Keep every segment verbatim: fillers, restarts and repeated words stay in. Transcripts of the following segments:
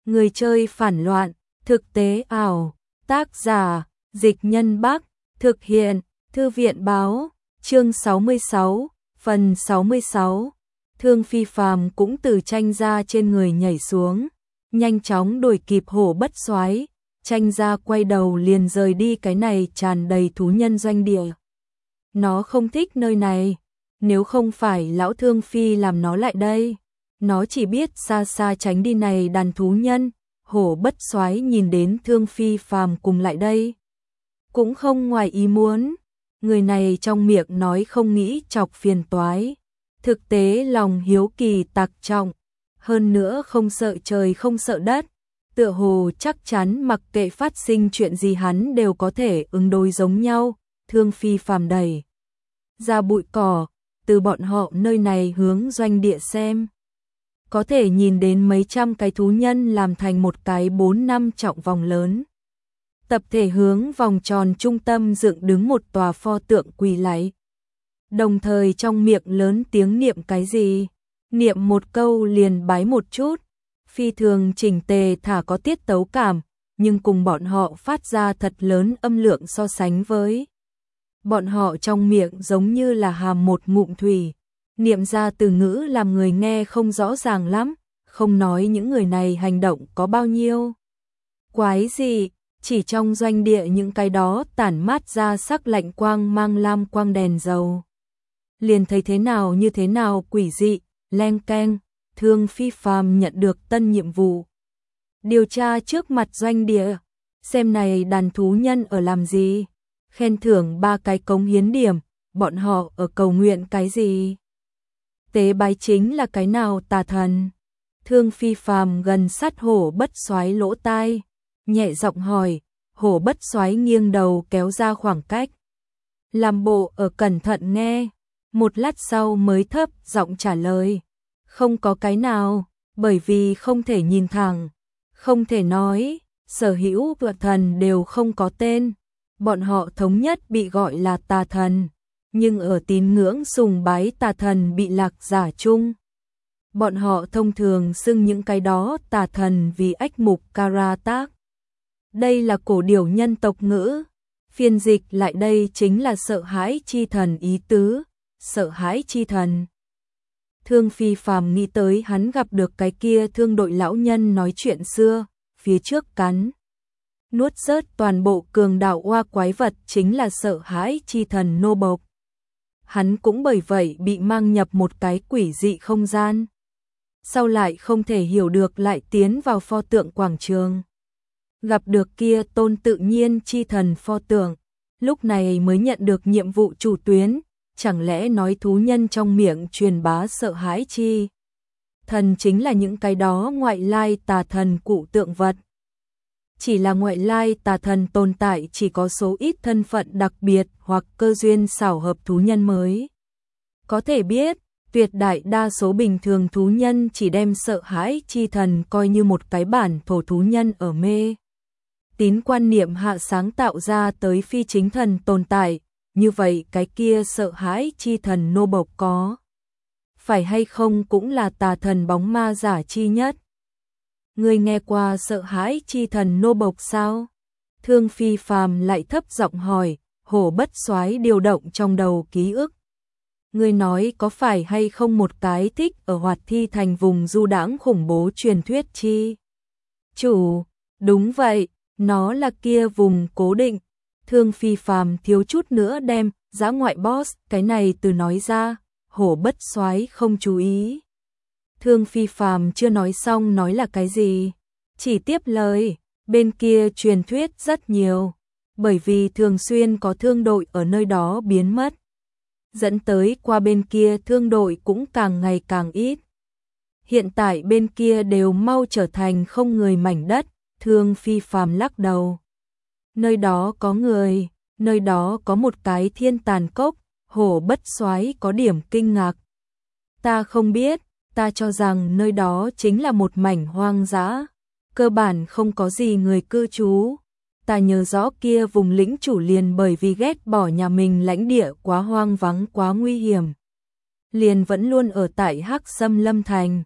Người chơi phản loạn, thực tế ảo, tác giả, Dịch Nhân Bắc, thực hiện, Thư viện báo, chương sáu mươi sáu, phần sáu mươi sáu. Thương Phi Phàm cũng từ tranh gia trên người nhảy xuống, nhanh chóng đuổi kịp Hổ Bất Soái, tranh gia quay đầu liền rời đi cái này tràn đầy thú nhân doanh địa. Nó không thích nơi này, nếu không phải lão Thương Phi làm nó lại đây, nó chỉ biết xa xa tránh đi này đàn thú nhân. Hổ Bất Soái nhìn đến Thương Phi Phàm cùng lại đây, cũng không ngoài ý muốn, người này trong miệng nói không nghĩ chọc phiền toái, thực tế lòng hiếu kỳ tạc trọng, hơn nữa không sợ trời không sợ đất, tựa hồ chắc chắn mặc kệ phát sinh chuyện gì hắn đều có thể ứng đối giống nhau. Thương Phi Phàm đẩy ra bụi cỏ, từ bọn họ nơi này hướng doanh địa xem, có thể nhìn đến mấy trăm cái thú nhân làm thành một cái bốn năm trọng vòng lớn. Tập thể hướng vòng tròn trung tâm dựng đứng một tòa pho tượng quỳ lạy. Đồng thời trong miệng lớn tiếng niệm cái gì, niệm một câu liền bái một chút, phi thường chỉnh tề thả có tiết tấu cảm, nhưng cùng bọn họ phát ra thật lớn âm lượng so sánh với. Bọn họ trong miệng giống như là hàm một ngụm thủy, niệm ra từ ngữ làm người nghe không rõ ràng lắm, không nói những người này hành động có bao nhiêu quái gì, chỉ trong doanh địa những cái đó tản mát ra sắc lạnh quang mang lam quang đèn dầu. Liền thấy thế nào như thế nào quỷ dị, leng keng. Thương Phi Phàm nhận được tân nhiệm vụ. Điều tra trước mặt doanh địa, xem này đàn thú nhân ở làm gì, khen thưởng ba cái cống hiến điểm, bọn họ ở cầu nguyện cái gì. Tế bái chính là cái nào tà thần? Thương Phi Phàm gần sát Hổ Bất Soái lỗ tai, nhẹ giọng hỏi. Hổ Bất Soái nghiêng đầu kéo ra khoảng cách, làm bộ ở cẩn thận nghe, một lát sau mới thấp giọng trả lời, không có cái nào, bởi vì không thể nhìn thẳng, không thể nói, sở hữu vợ thần đều không có tên, bọn họ thống nhất bị gọi là tà thần, nhưng ở tín ngưỡng sùng bái tà thần bị lạc giả chung. Bọn họ thông thường xưng những cái đó tà thần vì ách mục Karatak. Đây là cổ điển nhân tộc ngữ, phiên dịch lại đây chính là sợ hãi chi thần ý tứ, sợ hãi chi thần. Thương Phi Phàm nghĩ tới hắn gặp được cái kia thương đội lão nhân nói chuyện xưa, phía trước cắn nuốt rớt toàn bộ cường đạo oa quái vật chính là sợ hãi chi thần nô bộc. Hắn cũng bởi vậy bị mang nhập một cái quỷ dị không gian. Sau lại không thể hiểu được lại tiến vào pho tượng quảng trường. Gặp được kia tôn tự nhiên chi thần pho tượng, lúc này mới nhận được nhiệm vụ chủ tuyến, chẳng lẽ nói thú nhân trong miệng truyền bá sợ hãi chi thần chính là những cái đó ngoại lai tà thần cụ tượng vật. Chỉ là ngoại lai tà thần tồn tại chỉ có số ít thân phận đặc biệt hoặc cơ duyên xảo hợp thú nhân mới có thể biết, tuyệt đại đa số bình thường thú nhân chỉ đem sợ hãi chi thần coi như một cái bản thổ thú nhân ở mê tín quan niệm hạ sáng tạo ra tới phi chính thần tồn tại, như vậy cái kia sợ hãi chi thần nô bộc có phải hay không cũng là tà thần bóng ma giả chi nhất. Người nghe qua sợ hãi chi thần nô bộc sao? Thương Phi Phàm lại thấp giọng hỏi. Hổ Bất Soái điều động trong đầu ký ức. Người nói có phải hay không một cái thích ở Hoạt Thi thành vùng du đãng khủng bố truyền thuyết chi chủ? Đúng vậy, nó là kia vùng cố định. Thương Phi Phàm thiếu chút nữa đem dã ngoại boss cái này từ nói ra, Hổ Bất Soái không chú ý. Thương Phi Phàm chưa nói xong nói là cái gì, chỉ tiếp lời, bên kia truyền thuyết rất nhiều, bởi vì thường xuyên có thương đội ở nơi đó biến mất, dẫn tới qua bên kia thương đội cũng càng ngày càng ít. Hiện tại bên kia đều mau trở thành không người mảnh đất. Thương Phi Phàm lắc đầu. Nơi đó có người, nơi đó có một cái thiên tàn cốc. Hổ Bất Soái có điểm kinh ngạc. Ta không biết, ta cho rằng nơi đó chính là một mảnh hoang dã, cơ bản không có gì người cư trú. Ta nhớ rõ kia vùng lĩnh chủ liền bởi vì ghét bỏ nhà mình lãnh địa quá hoang vắng quá nguy hiểm, liền vẫn luôn ở tại Hắc Sâm Lâm Thành.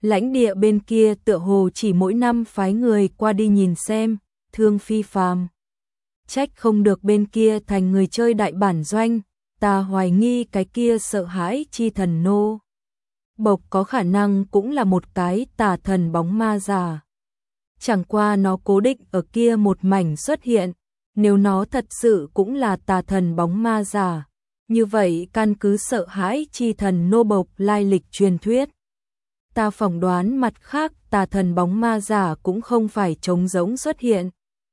Lãnh địa bên kia tựa hồ chỉ mỗi năm phái người qua đi nhìn xem, thương phi phàm. Trách không được bên kia thành người chơi đại bản doanh, ta hoài nghi cái kia sợ hãi chi thần nô bộc có khả năng cũng là một cái tà thần bóng ma giả. Chẳng qua nó cố định ở kia một mảnh xuất hiện, nếu nó thật sự cũng là tà thần bóng ma giả, như vậy căn cứ sợ hãi chi thần nô bộc lai lịch truyền thuyết. Ta phỏng đoán mặt khác tà thần bóng ma giả cũng không phải trống rỗng xuất hiện,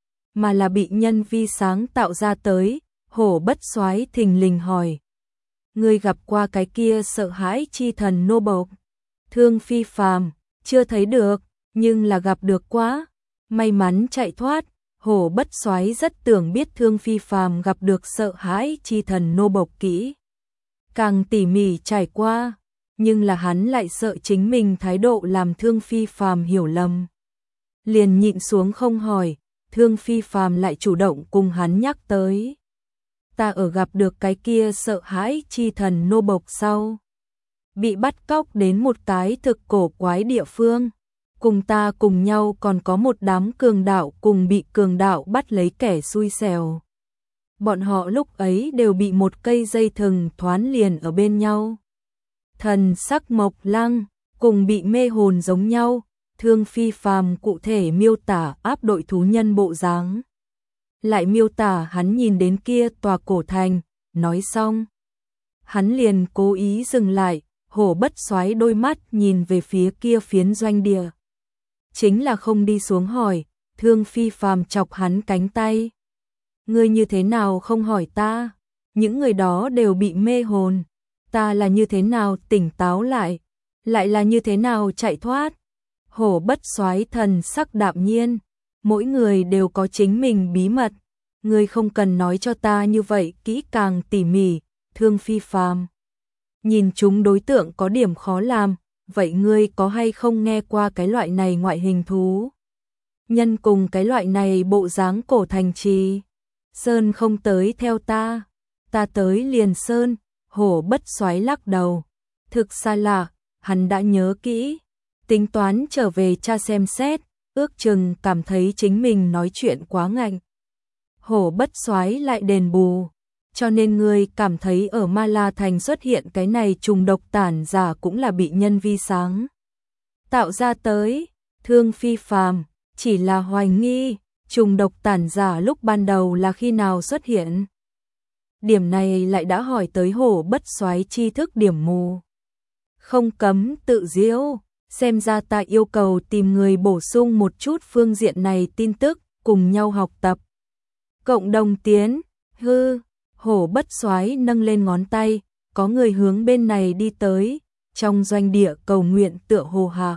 mà là bị nhân vi sáng tạo ra tới. Hổ Bất Soái thình lình hỏi: ngươi gặp qua cái kia sợ hãi chi thần nô bộc? Thương phi phàm: chưa thấy được, nhưng là gặp được quá. May mắn chạy thoát. Hổ Bất Soái rất tưởng biết Thương phi phàm gặp được sợ hãi chi thần nô bộc kỹ càng tỉ mỉ trải qua, nhưng là hắn lại sợ chính mình thái độ làm Thương phi phàm hiểu lầm, liền nhịn xuống không hỏi. Thương phi phàm lại chủ động cùng hắn nhắc tới: ta ở gặp được cái kia sợ hãi chi thần nô bộc sau, bị bắt cóc đến một cái thực cổ quái địa phương, cùng ta cùng nhau còn có một đám cường đạo cùng bị cường đạo bắt lấy kẻ xui xẻo. Bọn họ lúc ấy đều bị một cây dây thừng thoán liền ở bên nhau. Thần sắc Mộc Lăng cùng bị mê hồn giống nhau. Thương phi phàm cụ thể miêu tả áp đội thú nhân bộ dáng, lại miêu tả hắn nhìn đến kia tòa cổ thành. Nói xong, hắn liền cố ý dừng lại. Hổ Bất Soái đôi mắt nhìn về phía kia phiến doanh địa, chính là không đi xuống hỏi. Thương phi phàm chọc hắn cánh tay: ngươi như thế nào không hỏi ta? Những người đó đều bị mê hồn, ta là như thế nào tỉnh táo lại, lại là như thế nào chạy thoát? Hổ Bất Soái thần sắc đạm nhiên: mỗi người đều có chính mình bí mật, ngươi không cần nói cho ta như vậy kỹ càng tỉ mỉ. Thương phi phàm nhìn chúng đối tượng có điểm khó làm. Vậy ngươi có hay không nghe qua cái loại này ngoại hình thú nhân cùng cái loại này bộ dáng cổ thành trì? Sơn không tới theo ta, ta tới liền sơn. Hổ Bất Soái lắc đầu: thực xa lạ. Hắn đã nhớ kỹ, tính toán trở về tra xem xét, ước chừng cảm thấy chính mình nói chuyện quá ngạnh. Hổ Bất Soái lại đền bù: cho nên ngươi cảm thấy ở Ma La Thành xuất hiện cái này trùng độc tản giả cũng là bị nhân vi sáng tạo ra tới? Thương phi phàm: chỉ là hoài nghi, trùng độc tản giả lúc ban đầu là khi nào xuất hiện? Điểm này lại đã hỏi tới Hổ Bất Soái tri thức điểm mù. Không cấm tự giễu, xem ra ta yêu cầu tìm người bổ sung một chút phương diện này tin tức, cùng nhau học tập, cộng đồng tiến. Hư. Hổ Bất Soái nâng lên ngón tay: có người hướng bên này đi tới. Trong doanh địa cầu nguyện tựa hồ hạ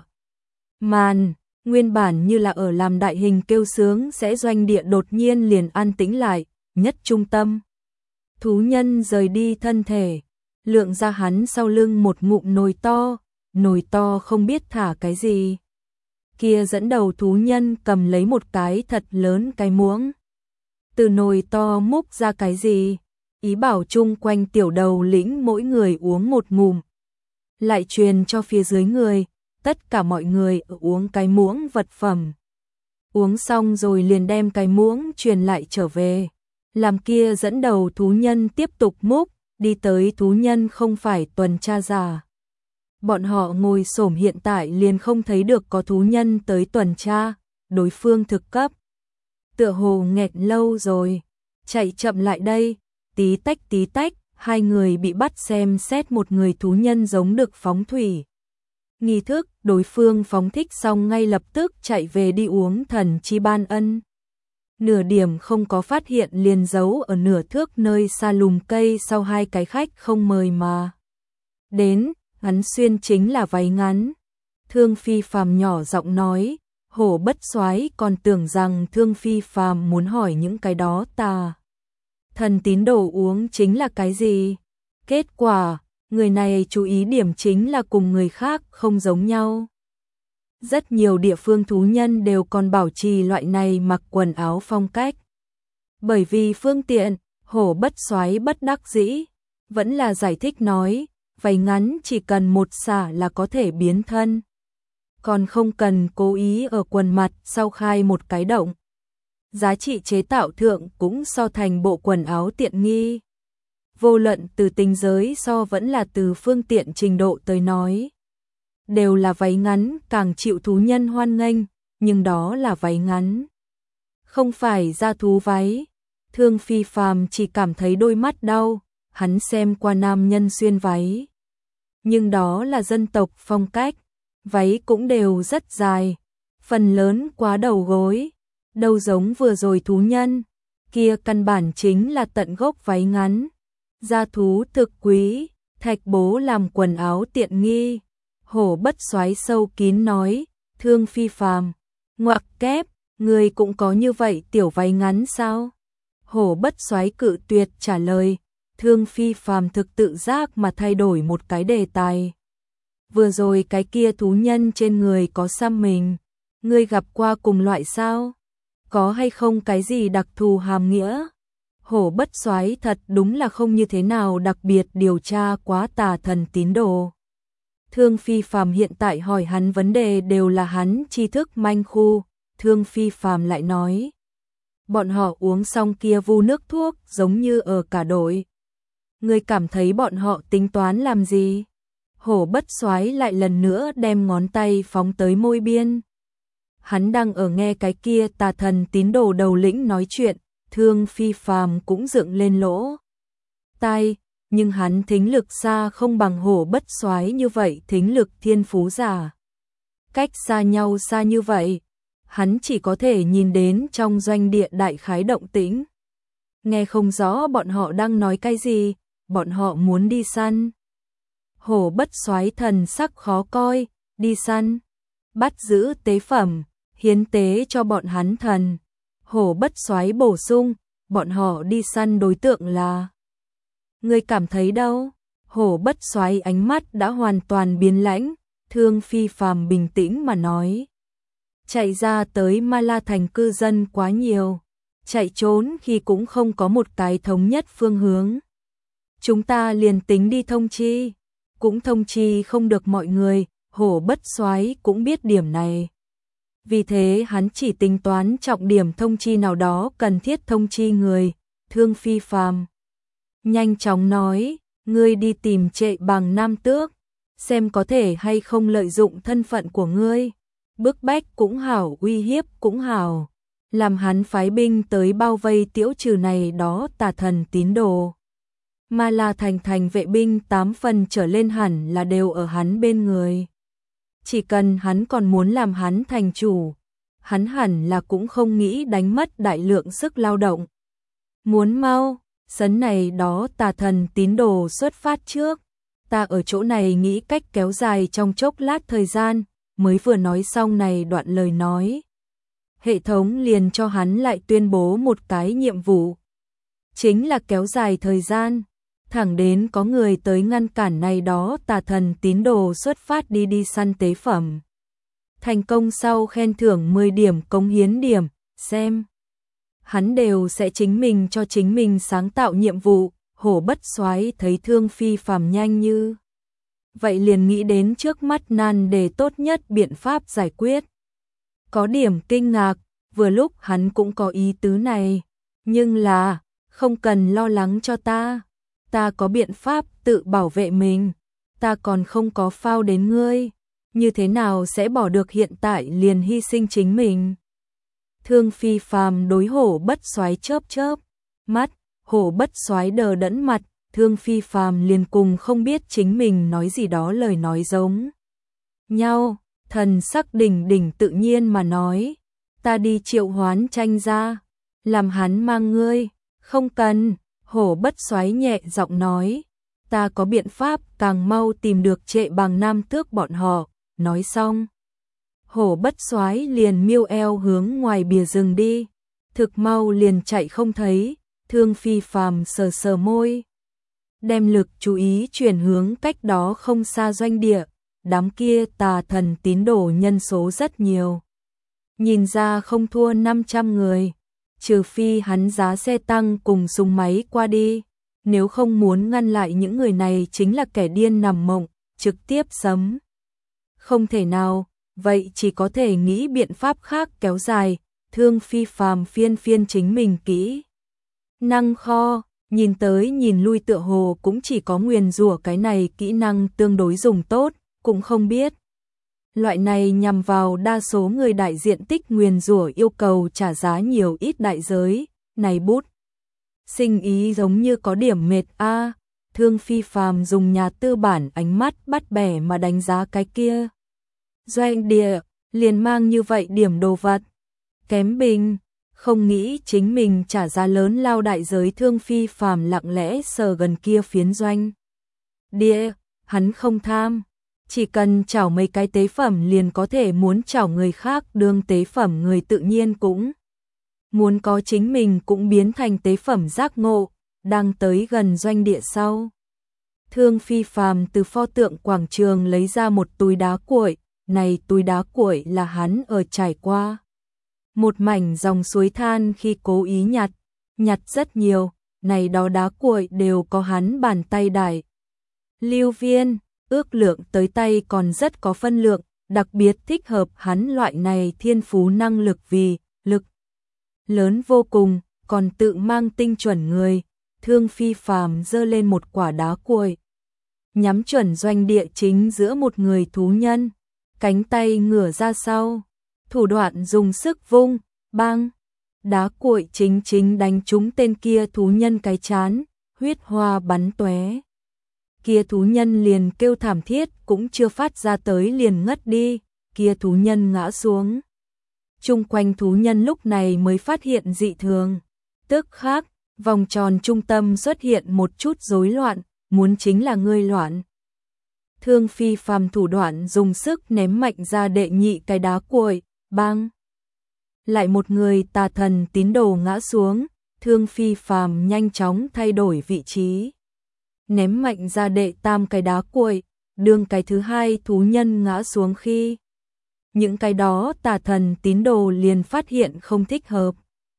màn, nguyên bản như là ở làm đại hình kêu sướng sẽ doanh địa đột nhiên liền an tĩnh lại. Nhất trung tâm, thú nhân rời đi thân thể, lượng ra hắn sau lưng một ngụm nồi to. Nồi to không biết thả cái gì. Kia dẫn đầu thú nhân cầm lấy một cái thật lớn cái muỗng, từ nồi to múc ra cái gì, ý bảo chung quanh tiểu đầu lĩnh mỗi người uống một ngụm, lại truyền cho phía dưới người. Tất cả mọi người uống cái muỗng vật phẩm, uống xong rồi liền đem cái muỗng truyền lại trở về, làm kia dẫn đầu thú nhân tiếp tục múc. Đi tới thú nhân không phải tuần tra giả, bọn họ ngồi xổm hiện tại liền không thấy được có thú nhân tới tuần tra. Đối phương thực cấp, tựa hồ nghẹt lâu rồi, chạy chậm lại đây. Tí tách tí tách, hai người bị bắt xem xét một người thú nhân giống được phóng thủy nghi thức. Đối phương phóng thích xong ngay lập tức chạy về đi uống thần chi ban ân, nửa điểm không có phát hiện liền giấu ở nửa thước nơi xa lùm cây sau hai cái khách không mời mà đến. Hắn xuyên chính là váy ngắn. Thương phi phàm nhỏ giọng nói. Hổ Bất Soái còn tưởng rằng Thương phi phàm muốn hỏi những cái đó tà thần tín đồ uống chính là cái gì. Kết quả, người này chú ý điểm chính là cùng người khác không giống nhau. Rất nhiều địa phương thú nhân đều còn bảo trì loại này mặc quần áo phong cách. Bởi vì phương tiện, Hổ Bất Soái bất đắc dĩ, vẫn là giải thích nói, váy ngắn chỉ cần một xả là có thể biến thân. còn không cần cố ý ở quần mặt sau khai một cái động. Giá trị chế tạo thượng cũng so thành bộ quần áo tiện nghi. Vô luận từ tính giới so vẫn là từ phương tiện trình độ tới nói. Đều là váy ngắn càng chịu thú nhân hoan nghênh, nhưng đó là váy ngắn. Không phải da thú váy. Thương Phi Phàm chỉ cảm thấy đôi mắt đau, hắn xem qua nam nhân xuyên váy. Nhưng đó là dân tộc phong cách, váy cũng đều rất dài, phần lớn quá đầu gối, đâu giống vừa rồi thú nhân, kia căn bản chính là tận gốc váy ngắn. Da thú thực quý, Thạch Bố làm quần áo tiện nghi. Hổ Bất Soái sâu kín nói, Thương Phi Phàm, ngoặc kép, người cũng có như vậy tiểu váy ngắn sao? Hổ Bất Soái cự tuyệt trả lời. Thương Phi Phàm thực tự giác mà thay đổi một cái đề tài. Vừa rồi cái kia thú nhân trên người có xăm mình, ngươi gặp qua cùng loại sao? Có hay không cái gì đặc thù hàm nghĩa? Hổ Bất Soái thật đúng là không như thế nào đặc biệt điều tra quá tà thần tín đồ. Thương Phi Phàm hiện tại hỏi hắn vấn đề đều là hắn tri thức manh khu. Thương Phi Phàm lại nói, bọn họ uống xong kia vu nước thuốc giống như ở cả đội. Ngươi cảm thấy bọn họ tính toán làm gì? Hổ Bất Soái lại lần nữa đem ngón tay phóng tới môi biên. Hắn đang ở nghe cái kia tà thần tín đồ đầu lĩnh nói chuyện, Thương Phi Phàm cũng dựng lên lỗ tai, nhưng hắn thính lực xa không bằng Hổ Bất Soái như vậy thính lực thiên phú giả. Cách xa nhau xa như vậy, hắn chỉ có thể nhìn đến trong doanh địa đại khái động tĩnh. Nghe không rõ bọn họ đang nói cái gì, bọn họ muốn đi săn. Hổ Bất Soái thần sắc khó coi, đi săn, bắt giữ tế phẩm, hiến tế cho bọn hắn thần. Hổ Bất Soái bổ sung, bọn họ đi săn đối tượng là. Ngươi cảm thấy đâu? Hổ Bất Soái ánh mắt đã hoàn toàn biến lãnh. Thương Phi Phàm bình tĩnh mà nói, chạy ra tới Ma La thành cư dân quá nhiều, chạy trốn khi cũng không có một cái thống nhất phương hướng. Chúng ta liền tính đi thông chi, cũng thông chi không được mọi người. Hổ Bất Soái cũng biết điểm này. Vì thế hắn chỉ tính toán trọng điểm thông chi nào đó cần thiết thông chi người. Thương Phi Phàm nhanh chóng nói, ngươi đi tìm Trệ Bằng Nam Tước, xem có thể hay không lợi dụng thân phận của ngươi, bức bách cũng hảo, uy hiếp cũng hảo, làm hắn phái binh tới bao vây tiễu trừ này đó tà thần tín đồ. Ma La thành thành vệ binh tám phần trở lên hẳn là đều ở hắn bên người. Chỉ cần hắn còn muốn làm hắn thành chủ, hắn hẳn là cũng không nghĩ đánh mất đại lượng sức lao động. Muốn mau, sấn này đó tà thần tín đồ xuất phát trước, ta ở chỗ này nghĩ cách kéo dài trong chốc lát thời gian. Mới vừa nói xong này đoạn lời nói, hệ thống liền cho hắn lại tuyên bố một cái nhiệm vụ, chính là kéo dài thời gian, thẳng đến có người tới ngăn cản này đó tà thần tín đồ xuất phát đi đi săn tế phẩm. Thành công sau khen thưởng mười điểm cống hiến điểm, xem. Hắn đều sẽ chính mình cho chính mình sáng tạo nhiệm vụ. Hổ Bất Soái thấy Thương Phi Phàm nhanh như vậy liền nghĩ đến trước mắt nan đề tốt nhất biện pháp giải quyết. Có điểm kinh ngạc, vừa lúc hắn cũng có ý tứ này, nhưng là, không cần lo lắng cho ta, ta có biện pháp tự bảo vệ mình, ta còn không có phao đến ngươi, như thế nào sẽ bỏ được hiện tại liền hy sinh chính mình. Thương Phi Phàm đối Hổ Bất Soái chớp chớp mắt, Hổ Bất Soái đờ đẫn mặt. Thương Phi Phàm liền cùng không biết chính mình nói gì đó lời nói giống nhau, thần sắc đỉnh đỉnh tự nhiên mà nói, ta đi triệu hoán Tranh ra, làm hắn mang ngươi. Không cần, Hổ Bất Soái nhẹ giọng nói, ta có biện pháp càng mau tìm được Trệ Bằng Nam Tước bọn họ. Nói xong, Hổ Bất Soái liền miêu eo hướng ngoài bìa rừng đi, thực mau liền chạy không thấy. Thương Phi Phàm sờ sờ môi, đem lực chú ý chuyển hướng cách đó không xa doanh địa, đám kia tà thần tín đồ nhân số rất nhiều. Nhìn ra không thua năm trăm người, trừ phi hắn giá xe tăng cùng súng máy qua đi, nếu không muốn ngăn lại những người này chính là kẻ điên nằm mộng, trực tiếp sấm. Không thể nào, vậy chỉ có thể nghĩ biện pháp khác kéo dài, Thương Phi Phàm phiên phiên chính mình kỹ năng kho, nhìn tới nhìn lui tựa hồ cũng chỉ có nguyền rủa cái này kỹ năng tương đối dùng tốt, cũng không biết. Loại này nhằm vào đa số người đại diện tích nguyền rủa yêu cầu trả giá nhiều ít đại giới, này bút. Sinh ý giống như có điểm mệt a. Thương Phi Phàm dùng nhà tư bản ánh mắt bắt bẻ mà đánh giá cái kia. Doanh địa, liền mang như vậy điểm đồ vật. Kém bình, không nghĩ chính mình trả giá lớn lao đại giới. Thương Phi Phàm lặng lẽ sờ gần kia phiến doanh địa, hắn không tham. Chỉ cần chảo mấy cái tế phẩm liền có thể, muốn chảo người khác đương tế phẩm người tự nhiên cũng muốn có chính mình cũng biến thành tế phẩm giác ngộ. Đang tới gần doanh địa sau, Thương Phi Phàm từ pho tượng quảng trường lấy ra một túi đá cuội, này túi đá cuội là hắn ở trải qua một mảnh dòng suối than khi cố ý nhặt, nhặt rất nhiều, này đó đá cuội đều có hắn bàn tay đại. Lưu viên, ước lượng tới tay còn rất có phân lượng, đặc biệt thích hợp hắn loại này thiên phú năng lực vì lực lớn vô cùng, còn tự mang tinh chuẩn người. Thương Phi Phàm giơ lên một quả đá cuội, nhắm chuẩn doanh địa chính giữa một người thú nhân, cánh tay ngửa ra sau, thủ đoạn dùng sức vung, bang, đá cuội chính chính đánh trúng tên kia thú nhân cái chán, huyết hoa bắn tóe. Kia thú nhân liền kêu thảm thiết cũng chưa phát ra tới liền ngất đi, kia thú nhân ngã xuống. Chung quanh thú nhân lúc này mới phát hiện dị thường, tức khắc vòng tròn trung tâm xuất hiện một chút rối loạn, muốn chính là ngươi loạn. Thương Phi Phàm thủ đoạn dùng sức ném mạnh ra đệ nhị cái đá cuội, bang. Lại một người tà thần tín đồ ngã xuống, Thương Phi Phàm nhanh chóng thay đổi vị trí. Ném mạnh ra đệ tam cái đá cuội, đương cái thứ hai thú nhân ngã xuống khi. Những cái đó tà thần tín đồ liền phát hiện không thích hợp.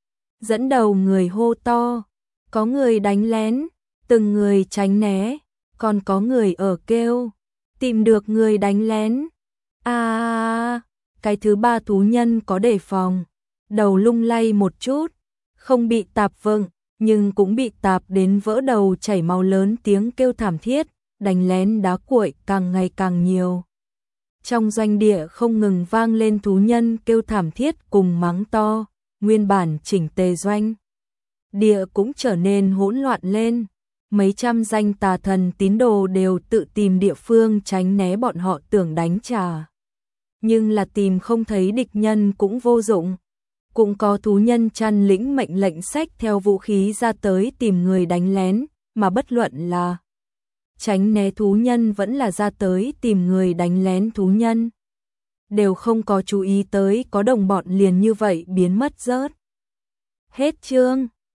Dẫn đầu người hô to, có người đánh lén, từng người tránh né, còn có người ở kêu, tìm được người đánh lén. À, cái thứ ba thú nhân có đề phòng, đầu lung lay một chút, không bị tạp vâng, nhưng cũng bị tạp đến vỡ đầu chảy máu lớn tiếng kêu thảm thiết, đánh lén đá cuội càng ngày càng nhiều. Trong doanh địa không ngừng vang lên thú nhân kêu thảm thiết cùng mắng to, nguyên bản chỉnh tề doanh địa cũng trở nên hỗn loạn lên. Mấy trăm danh tà thần tín đồ đều tự tìm địa phương tránh né bọn họ tưởng đánh trả. Nhưng là tìm không thấy địch nhân cũng vô dụng. Cũng có thú nhân chăn lĩnh mệnh lệnh xách theo vũ khí ra tới tìm người đánh lén, mà bất luận là tránh né thú nhân vẫn là ra tới tìm người đánh lén thú nhân. Đều không có chú ý tới có đồng bọn liền như vậy biến mất rớt. Hết chương.